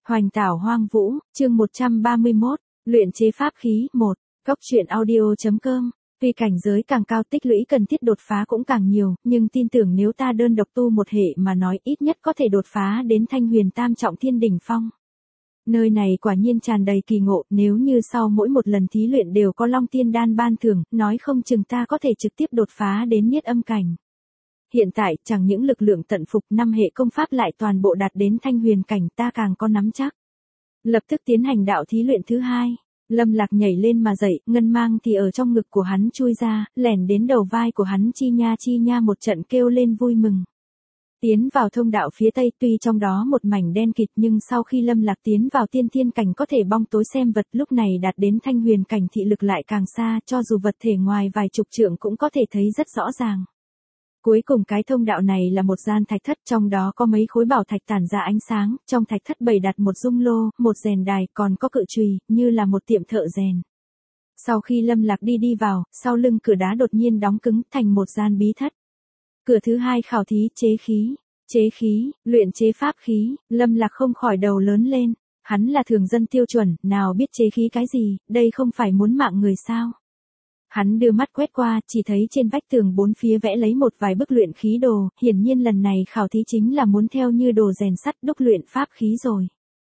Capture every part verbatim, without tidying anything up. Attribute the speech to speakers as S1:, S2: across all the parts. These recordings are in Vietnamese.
S1: Hoành tảo hoang vũ, chương một trăm ba mươi mốt, luyện chế pháp khí, một, góc truyện audio.com. Tuy cảnh giới càng cao tích lũy cần thiết đột phá cũng càng nhiều, nhưng tin tưởng nếu ta đơn độc tu một hệ mà nói ít nhất có thể đột phá đến thanh huyền tam trọng thiên đỉnh phong. Nơi này quả nhiên tràn đầy kỳ ngộ, nếu như sau mỗi một lần thí luyện đều có Long Tiên Đan ban thưởng, nói không chừng ta có thể trực tiếp đột phá đến niết âm cảnh. Hiện tại, chẳng những lực lượng tận phục năm hệ công pháp lại toàn bộ đạt đến thanh huyền cảnh ta càng có nắm chắc. Lập tức tiến hành đạo thí luyện thứ hai. Lâm Lạc nhảy lên mà dậy, ngân mang thì ở trong ngực của hắn chui ra, lẻn đến đầu vai của hắn chi nha chi nha một trận kêu lên vui mừng. Tiến vào thông đạo phía tây tuy trong đó một mảnh đen kịt nhưng sau khi Lâm Lạc tiến vào tiên thiên cảnh có thể bong tối xem vật lúc này đạt đến thanh huyền cảnh thị lực lại càng xa cho dù vật thể ngoài vài chục trượng cũng có thể thấy rất rõ ràng. Cuối cùng cái thông đạo này là một gian thạch thất trong đó có mấy khối bảo thạch tản ra ánh sáng, trong thạch thất bày đặt một dung lô, một rèn đài còn có cự chùy, như là một tiệm thợ rèn. Sau khi Lâm Lạc đi đi vào, sau lưng cửa đá đột nhiên đóng cứng thành một gian bí thất. Cửa thứ hai khảo thí chế khí, chế khí, luyện chế pháp khí, Lâm Lạc không khỏi đầu lớn lên, hắn là thường dân tiêu chuẩn, nào biết chế khí cái gì, đây không phải muốn mạng người sao. Hắn đưa mắt quét qua, chỉ thấy trên vách tường bốn phía vẽ lấy một vài bức luyện khí đồ, hiển nhiên lần này khảo thí chính là muốn theo như đồ rèn sắt đúc luyện pháp khí rồi.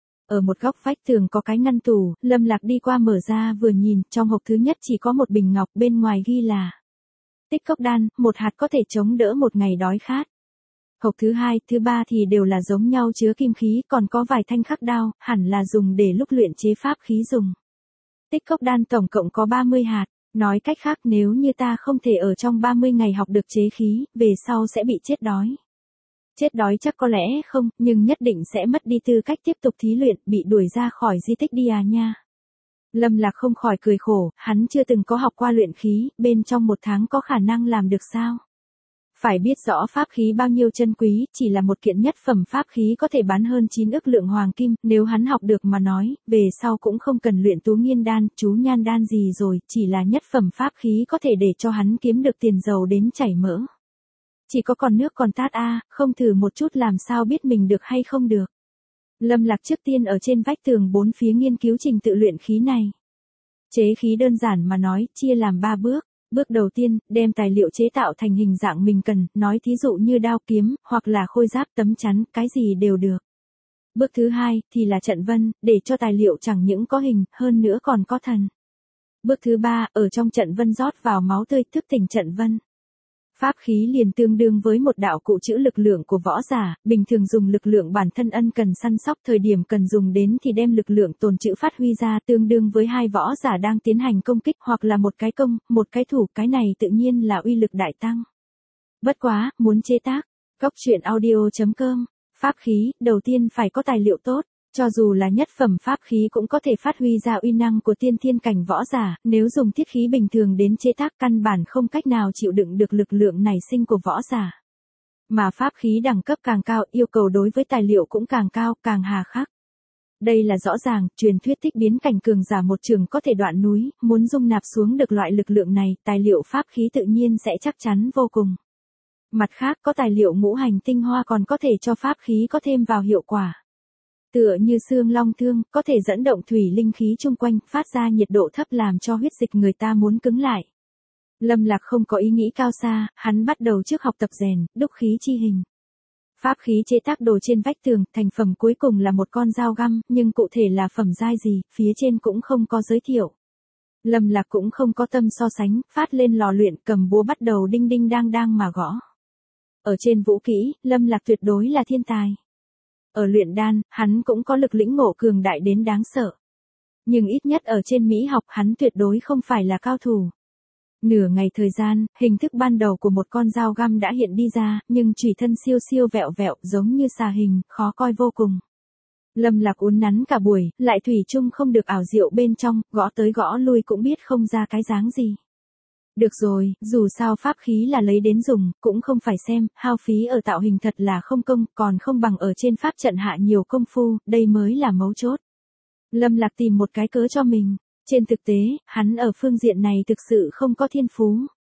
S1: Ở một góc vách tường có cái ngăn tủ, Lâm Lạc đi qua mở ra vừa nhìn, trong hộp thứ nhất chỉ có một bình ngọc, bên ngoài ghi là tích cốc đan, một hạt có thể chống đỡ một ngày đói khát. Hộp thứ hai, thứ ba thì đều là giống nhau chứa kim khí, còn có vài thanh khắc đao, hẳn là dùng để lúc luyện chế pháp khí dùng. Tích cốc đan tổng cộng có ba mươi hạt. Nói cách khác nếu như ta không thể ở trong ba mươi ngày học được chế khí, về sau sẽ bị chết đói. Chết đói chắc có lẽ không, nhưng nhất định sẽ mất đi tư cách tiếp tục thí luyện, bị đuổi ra khỏi di tích đi à nha. Lâm Lạc không khỏi cười khổ, hắn chưa từng có học qua luyện khí, bên trong một tháng có khả năng làm được sao? Phải biết rõ pháp khí bao nhiêu chân quý, chỉ là một kiện nhất phẩm pháp khí có thể bán hơn chín ức lượng hoàng kim, nếu hắn học được mà nói, về sau cũng không cần luyện tú nghiên đan, chú nhan đan gì rồi, chỉ là nhất phẩm pháp khí có thể để cho hắn kiếm được tiền giàu đến chảy mỡ. Chỉ có còn nước còn tát a, không thử một chút làm sao biết mình được hay không được. Lâm Lạc trước tiên ở trên vách tường bốn phía nghiên cứu trình tự luyện khí này. Chế khí đơn giản mà nói, chia làm ba bước. Bước đầu tiên, đem tài liệu chế tạo thành hình dạng mình cần, nói thí dụ như đao kiếm, hoặc là khôi giáp tấm chắn, cái gì đều được. Bước thứ hai, thì là trận vân, để cho tài liệu chẳng những có hình, hơn nữa còn có thần. Bước thứ ba, ở trong trận vân rót vào máu tươi thức tỉnh trận vân. Pháp khí liền tương đương với một đạo cụ trữ lực lượng của võ giả, bình thường dùng lực lượng bản thân ân cần săn sóc, thời điểm cần dùng đến thì đem lực lượng tồn trữ phát huy ra, tương đương với hai võ giả đang tiến hành công kích hoặc là một cái công, một cái thủ, cái này tự nhiên là uy lực đại tăng. Bất quá, muốn chế tác, góc truyện audio.com, pháp khí, đầu tiên phải có tài liệu tốt. Cho dù là nhất phẩm pháp khí cũng có thể phát huy ra uy năng của tiên thiên cảnh võ giả, nếu dùng thiết khí bình thường đến chế tác căn bản không cách nào chịu đựng được lực lượng nảy sinh của võ giả. Mà pháp khí đẳng cấp càng cao, yêu cầu đối với tài liệu cũng càng cao, càng hà khắc. Đây là rõ ràng, truyền thuyết thích biến cảnh cường giả một trường có thể đoạn núi, muốn dung nạp xuống được loại lực lượng này, tài liệu pháp khí tự nhiên sẽ chắc chắn vô cùng. Mặt khác, có tài liệu ngũ hành tinh hoa còn có thể cho pháp khí có thêm vào hiệu quả. Tựa như xương long thương, có thể dẫn động thủy linh khí chung quanh, phát ra nhiệt độ thấp làm cho huyết dịch người ta muốn cứng lại. Lâm Lạc không có ý nghĩ cao xa, hắn bắt đầu trước học tập rèn, đúc khí chi hình. Pháp khí chế tác đồ trên vách tường, thành phẩm cuối cùng là một con dao găm, nhưng cụ thể là phẩm giai gì, phía trên cũng không có giới thiệu. Lâm Lạc cũng không có tâm so sánh, phát lên lò luyện, cầm búa bắt đầu đinh đinh đang đang mà gõ. Ở trên vũ kỹ, Lâm Lạc tuyệt đối là thiên tài. Ở luyện đan, hắn cũng có lực lĩnh ngộ cường đại đến đáng sợ. Nhưng ít nhất ở trên mỹ học hắn tuyệt đối không phải là cao thủ. Nửa ngày thời gian, hình thức ban đầu của một con dao găm đã hiện đi ra, nhưng chủy thân siêu siêu vẹo vẹo giống như xà hình, khó coi vô cùng. Lâm Lạc uốn nắn cả buổi, lại thủy chung không được ảo diệu bên trong, gõ tới gõ lui cũng biết không ra cái dáng gì. Được rồi, dù sao pháp khí là lấy đến dùng, cũng không phải xem, hao phí ở tạo hình thật là không công, còn không bằng ở trên pháp trận hạ nhiều công phu, đây mới là mấu chốt. Lâm Lạc tìm một cái cớ cho mình, trên thực tế, hắn ở phương diện này thực sự không có thiên phú.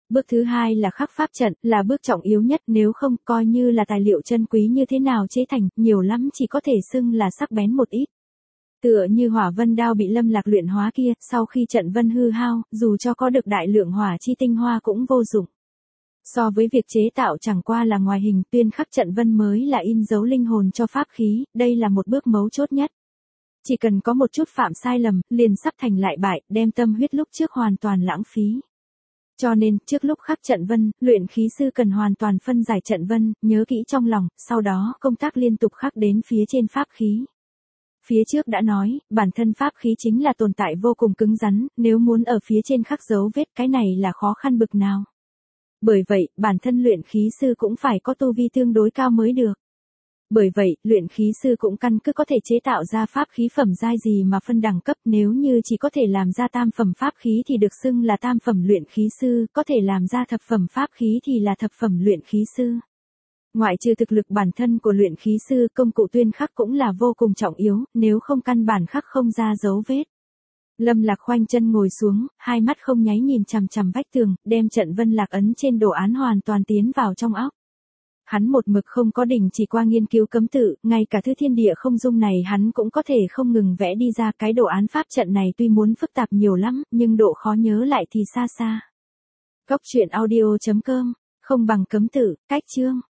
S1: Bước thứ hai là khắc pháp trận, là bước trọng yếu nhất, nếu không coi như là tài liệu chân quý như thế nào chế thành, nhiều lắm chỉ có thể xưng là sắc bén một ít. Tựa như hỏa vân đao bị Lâm Lạc luyện hóa kia, sau khi trận vân hư hao, dù cho có được đại lượng hỏa chi tinh hoa cũng vô dụng. So với việc chế tạo chẳng qua là ngoài hình, tuyên khắc trận vân mới là in dấu linh hồn cho pháp khí, đây là một bước mấu chốt nhất. Chỉ cần có một chút phạm sai lầm, liền sắp thành lại bại, đem tâm huyết lúc trước hoàn toàn lãng phí. Cho nên, trước lúc khắc trận vân, luyện khí sư cần hoàn toàn phân giải trận vân, nhớ kỹ trong lòng, sau đó công tác liên tục khắc đến phía trên pháp khí. Phía trước đã nói, bản thân pháp khí chính là tồn tại vô cùng cứng rắn, nếu muốn ở phía trên khắc dấu vết cái này là khó khăn bực nào. Bởi vậy, bản thân luyện khí sư cũng phải có tu vi tương đối cao mới được. Bởi vậy, luyện khí sư cũng căn cứ có thể chế tạo ra pháp khí phẩm giai gì mà phân đẳng cấp, nếu như chỉ có thể làm ra tam phẩm pháp khí thì được xưng là tam phẩm luyện khí sư, có thể làm ra thập phẩm pháp khí thì là thập phẩm luyện khí sư. Ngoại trừ thực lực bản thân của luyện khí sư, công cụ tuyên khắc cũng là vô cùng trọng yếu, nếu không căn bản khắc không ra dấu vết. Lâm Lạc khoanh chân ngồi xuống, hai mắt không nháy nhìn chằm chằm vách tường, đem trận vân lạc ấn trên đồ án hoàn toàn tiến vào trong óc. Hắn một mực không có đình chỉ qua nghiên cứu cấm tự, ngay cả thứ thiên địa không dung này hắn cũng có thể không ngừng vẽ đi ra, cái đồ án pháp trận này tuy muốn phức tạp nhiều lắm, nhưng độ khó nhớ lại thì xa xa. Cốc truyện audio chấm com, không bằng cấm tự, cách chương.